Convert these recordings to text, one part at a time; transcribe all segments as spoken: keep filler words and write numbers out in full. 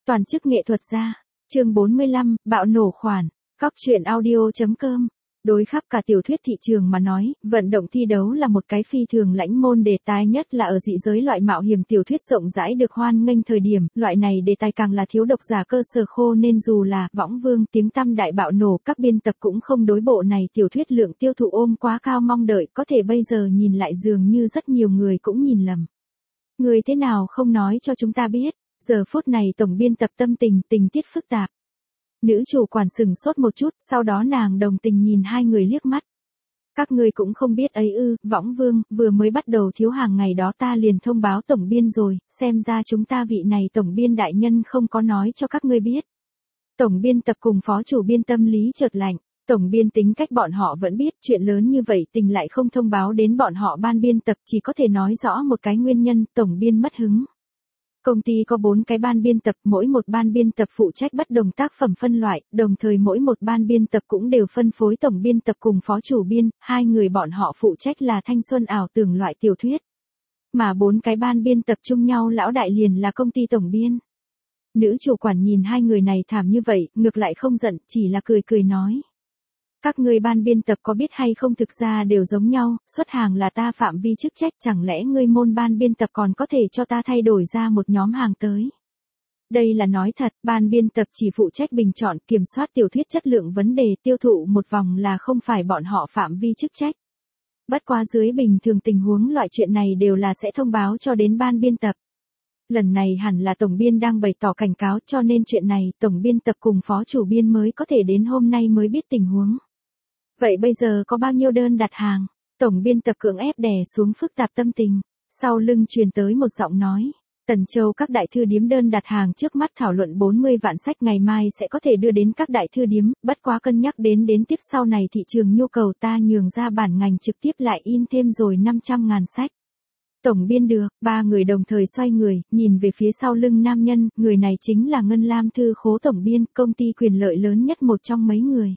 Toàn chức nghệ thuật gia. Chương bốn mươi lăm, bạo nổ khoản. Cóc truyện audio.com. Đối khắp cả tiểu thuyết thị trường mà nói, vận động thi đấu là một cái phi thường lãnh môn đề tài, nhất là ở dị giới loại mạo hiểm tiểu thuyết rộng rãi được hoan nghênh thời điểm, loại này đề tài càng là thiếu độc giả cơ sở khô, nên dù là Võng Vương tiếng tăm đại bạo nổ, các biên tập cũng không đối bộ này tiểu thuyết lượng tiêu thụ ôm quá cao mong đợi, có thể bây giờ nhìn lại dường như rất nhiều người cũng nhìn lầm. Người thế nào không nói cho chúng ta biết? Giờ phút này tổng biên tập tâm tình, tình tiết phức tạp. Nữ chủ quản sừng sốt một chút, sau đó nàng đồng tình nhìn hai người liếc mắt. Các ngươi cũng không biết ấy ư, Võng Vương, vừa mới bắt đầu thiếu hàng ngày đó ta liền thông báo tổng biên rồi, xem ra chúng ta vị này tổng biên đại nhân không có nói cho các ngươi biết. Tổng biên tập cùng phó chủ biên tâm lý chợt lạnh, tổng biên tính cách bọn họ vẫn biết, chuyện lớn như vậy tình lại không thông báo đến bọn họ ban biên tập, chỉ có thể nói rõ một cái nguyên nhân, tổng biên mất hứng. Công ty có bốn cái ban biên tập, mỗi một ban biên tập phụ trách bất đồng tác phẩm phân loại, đồng thời mỗi một ban biên tập cũng đều phân phối tổng biên tập cùng phó chủ biên, hai người bọn họ phụ trách là thanh xuân ảo tưởng loại tiểu thuyết. Mà bốn cái ban biên tập chung nhau lão đại liền là công ty tổng biên. Nữ chủ quản nhìn hai người này thảm như vậy, ngược lại không giận, chỉ là cười cười nói. Các ngươi ban biên tập có biết hay không, thực ra đều giống nhau, xuất hàng là ta phạm vi chức trách, chẳng lẽ ngươi môn ban biên tập còn có thể cho ta thay đổi ra một nhóm hàng tới. Đây là nói thật, ban biên tập chỉ phụ trách bình chọn, kiểm soát tiểu thuyết chất lượng, vấn đề tiêu thụ một vòng là không phải bọn họ phạm vi chức trách. Bất quá dưới bình thường tình huống loại chuyện này đều là sẽ thông báo cho đến ban biên tập. Lần này hẳn là tổng biên đang bày tỏ cảnh cáo, cho nên chuyện này tổng biên tập cùng phó chủ biên mới có thể đến hôm nay mới biết tình huống. Vậy bây giờ có bao nhiêu đơn đặt hàng? Tổng biên tập cưỡng ép đè xuống phức tạp tâm tình. Sau lưng truyền tới một giọng nói. Tần Châu các đại thư điếm đơn đặt hàng trước mắt thảo luận bốn mươi vạn sách, ngày mai sẽ có thể đưa đến các đại thư điếm, bất quá cân nhắc đến đến tiếp sau này thị trường nhu cầu, ta nhường ra bản ngành trực tiếp lại in thêm rồi năm trăm ngàn sách. Tổng biên được, ba người đồng thời xoay người, nhìn về phía sau lưng nam nhân, người này chính là Ngân Lam Thư Khố tổng biên, công ty quyền lợi lớn nhất một trong mấy người.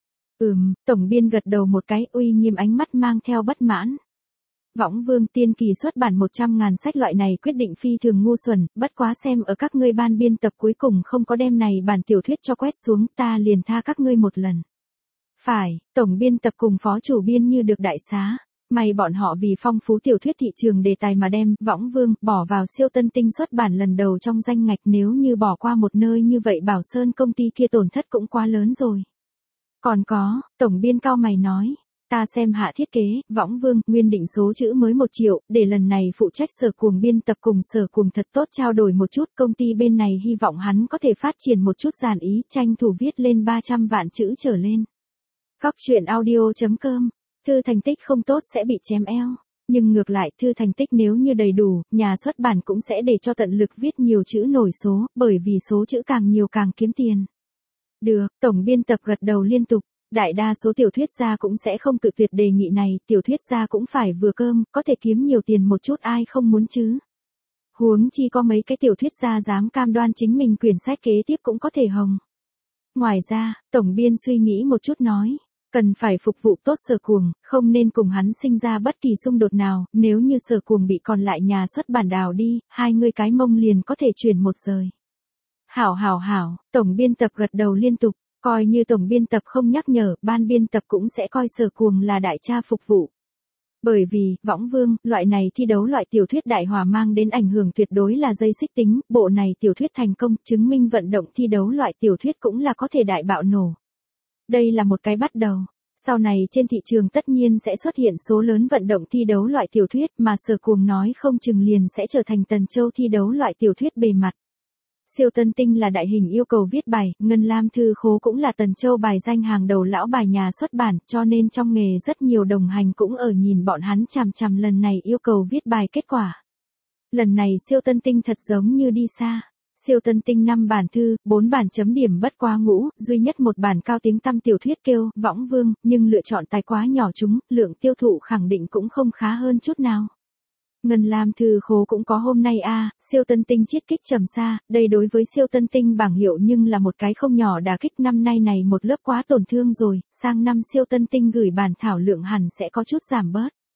Ừm, tổng biên gật đầu một cái, uy nghiêm ánh mắt mang theo bất mãn. Võng Vương tiên kỳ xuất bản một trăm ngàn sách, loại này quyết định phi thường ngu xuẩn, bất quá xem ở các ngươi ban biên tập cuối cùng không có đem này bản tiểu thuyết cho quét xuống, ta liền tha các ngươi một lần. Phải, tổng biên tập cùng phó chủ biên như được đại xá. May bọn họ vì phong phú tiểu thuyết thị trường đề tài mà đem Võng Vương bỏ vào siêu tân tinh xuất bản lần đầu trong danh ngạch, nếu như bỏ qua một nơi như vậy Bảo Sơn công ty kia tổn thất cũng quá lớn rồi. Còn có, tổng biên cao mày nói, ta xem hạ thiết kế, Võng Vương, nguyên định số chữ mới một triệu, để lần này phụ trách Sở Cuồng biên tập cùng Sở Cuồng thật tốt trao đổi một chút, công ty bên này hy vọng hắn có thể phát triển một chút dàn ý, tranh thủ viết lên ba trăm vạn chữ trở lên. Cóc truyện audio.com. Thư thành tích không tốt sẽ bị chém eo, nhưng ngược lại thư thành tích nếu như đầy đủ, nhà xuất bản cũng sẽ để cho tận lực viết nhiều chữ nổi số, bởi vì số chữ càng nhiều càng kiếm tiền. Được, tổng biên tập gật đầu liên tục, đại đa số tiểu thuyết gia cũng sẽ không cự tuyệt đề nghị này, tiểu thuyết gia cũng phải vừa cơm, có thể kiếm nhiều tiền một chút ai không muốn chứ. Huống chi có mấy cái tiểu thuyết gia dám cam đoan chính mình quyển sách kế tiếp cũng có thể hồng. Ngoài ra, tổng biên suy nghĩ một chút nói. Cần phải phục vụ tốt Sở Cuồng, không nên cùng hắn sinh ra bất kỳ xung đột nào, nếu như Sở Cuồng bị còn lại nhà xuất bản đào đi, hai người cái mông liền có thể chuyển một rời. Hảo hảo hảo, tổng biên tập gật đầu liên tục, coi như tổng biên tập không nhắc nhở, ban biên tập cũng sẽ coi Sở Cuồng là đại cha phục vụ. Bởi vì, Võng Vương, loại này thi đấu loại tiểu thuyết đại hòa mang đến ảnh hưởng tuyệt đối là dây xích tính, bộ này tiểu thuyết thành công, chứng minh vận động thi đấu loại tiểu thuyết cũng là có thể đại bạo nổ. Đây là một cái bắt đầu. Sau này trên thị trường tất nhiên sẽ xuất hiện số lớn vận động thi đấu loại tiểu thuyết, mà Sở Cuồng nói không chừng liền sẽ trở thành Tần Châu thi đấu loại tiểu thuyết bề mặt. Siêu tân tinh là đại hình yêu cầu viết bài, Ngân Lam Thư Khố cũng là Tần Châu bài danh hàng đầu lão bài nhà xuất bản, cho nên trong nghề rất nhiều đồng hành cũng ở nhìn bọn hắn chằm chằm lần này yêu cầu viết bài kết quả. Lần này siêu tân tinh thật giống như đi xa. Siêu tân tinh năm bản thư, bốn bản chấm điểm bất quá ngũ, duy nhất một bản cao tiếng tăm tiểu thuyết kêu Võng Vương, nhưng lựa chọn tài quá nhỏ chúng, lượng tiêu thụ khẳng định cũng không khá hơn chút nào. Ngân Lam Thư Khố cũng có hôm nay a, à, siêu tân tinh chiết kích trầm xa, đây đối với siêu tân tinh bảng hiệu nhưng là một cái không nhỏ đả kích, năm nay này một lớp quá tổn thương rồi, sang năm siêu tân tinh gửi bản thảo lượng hẳn sẽ có chút giảm bớt.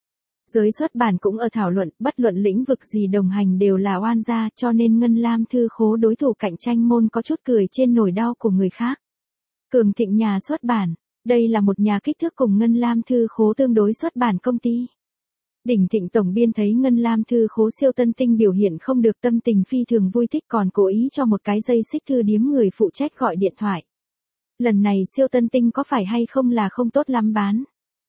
Giới xuất bản cũng ở thảo luận, bất luận lĩnh vực gì đồng hành đều là oan gia, cho nên Ngân Lam thư khố đối thủ cạnh tranh môn có chút cười trên nỗi đau của người khác. Cường Thịnh nhà xuất bản, đây là một nhà kích thước cùng Ngân Lam thư khố tương đối xuất bản công ty. Đỉnh Thịnh tổng biên thấy Ngân Lam thư khố siêu tân tinh biểu hiện không được, tâm tình phi thường vui thích, còn cố ý cho một cái dây xích thư điếm người phụ trách gọi điện thoại. Lần này siêu tân tinh có phải hay không là không tốt lắm bán?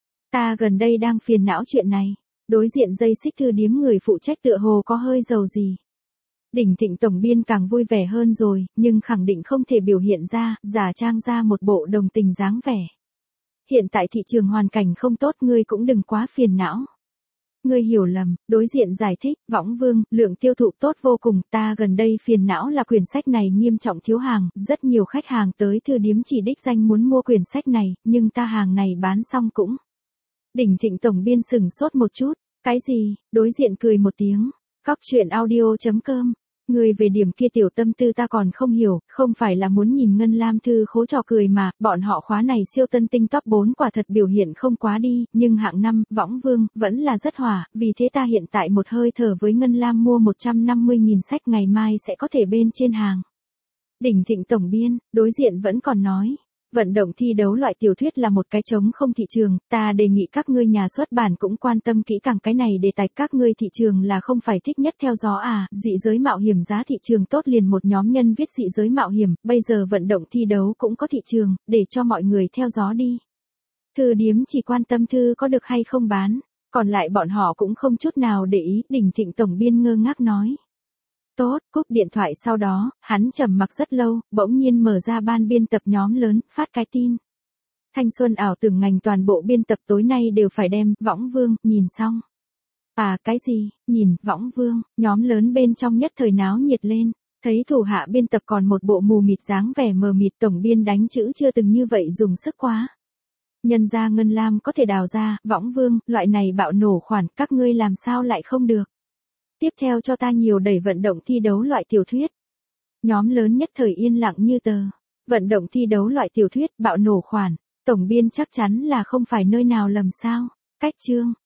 Ta gần đây đang phiền não chuyện này. Đối diện dây xích thư điếm người phụ trách tựa hồ có hơi giàu gì. Đỉnh Thịnh tổng biên càng vui vẻ hơn rồi, nhưng khẳng định không thể biểu hiện ra, giả trang ra một bộ đồng tình dáng vẻ. Hiện tại thị trường hoàn cảnh không tốt, ngươi cũng đừng quá phiền não. Ngươi hiểu lầm, đối diện giải thích, Võng Vương, lượng tiêu thụ tốt vô cùng, ta gần đây phiền não là quyển sách này nghiêm trọng thiếu hàng, rất nhiều khách hàng tới thư điếm chỉ đích danh muốn mua quyển sách này, nhưng ta hàng này bán xong cũng. Đỉnh Thịnh tổng biên sừng sốt một chút, cái gì, đối diện cười một tiếng, Cóc truyện audio chấm com. Người về điểm kia tiểu tâm tư ta còn không hiểu, không phải là muốn nhìn Ngân Lam thư khố trò cười mà, bọn họ khóa này siêu tân tinh top bốn quả thật biểu hiện không quá đi, nhưng hạng năm, Võng Vương, vẫn là rất hỏa, vì thế ta hiện tại một hơi thở với Ngân Lam mua một trăm năm mươi nghìn sách, ngày mai sẽ có thể bên trên hàng. Đỉnh Thịnh tổng biên, đối diện vẫn còn nói. Vận động thi đấu loại tiểu thuyết là một cái trống không thị trường, ta đề nghị các ngươi nhà xuất bản cũng quan tâm kỹ càng cái này đề tài, các ngươi thị trường là không phải thích nhất theo gió à, dị giới mạo hiểm giá thị trường tốt liền một nhóm nhân viết dị giới mạo hiểm, bây giờ vận động thi đấu cũng có thị trường, để cho mọi người theo gió đi. Thư điếm chỉ quan tâm thư có được hay không bán, còn lại bọn họ cũng không chút nào để ý, Đỉnh Thịnh tổng biên ngơ ngác nói. Tốt, cúp điện thoại sau đó, hắn trầm mặc rất lâu, bỗng nhiên mở ra ban biên tập nhóm lớn, phát cái tin. Thanh xuân ảo tưởng ngành toàn bộ biên tập tối nay đều phải đem, Võng Vương, nhìn xong. À, cái gì, nhìn, Võng Vương, nhóm lớn bên trong nhất thời náo nhiệt lên. Thấy thủ hạ biên tập còn một bộ mù mịt dáng vẻ mờ mịt, tổng biên đánh chữ chưa từng như vậy dùng sức quá. Nhân ra Ngân Lam có thể đào ra, Võng Vương, loại này bạo nổ khoản, các ngươi làm sao lại không được. Tiếp theo cho ta nhiều đẩy vận động thi đấu loại tiểu thuyết. Nhóm lớn nhất thời yên lặng như tờ. Vận động thi đấu loại tiểu thuyết, bạo nổ khoản. Tổng biên chắc chắn là không phải nơi nào lầm sao. Cách chương.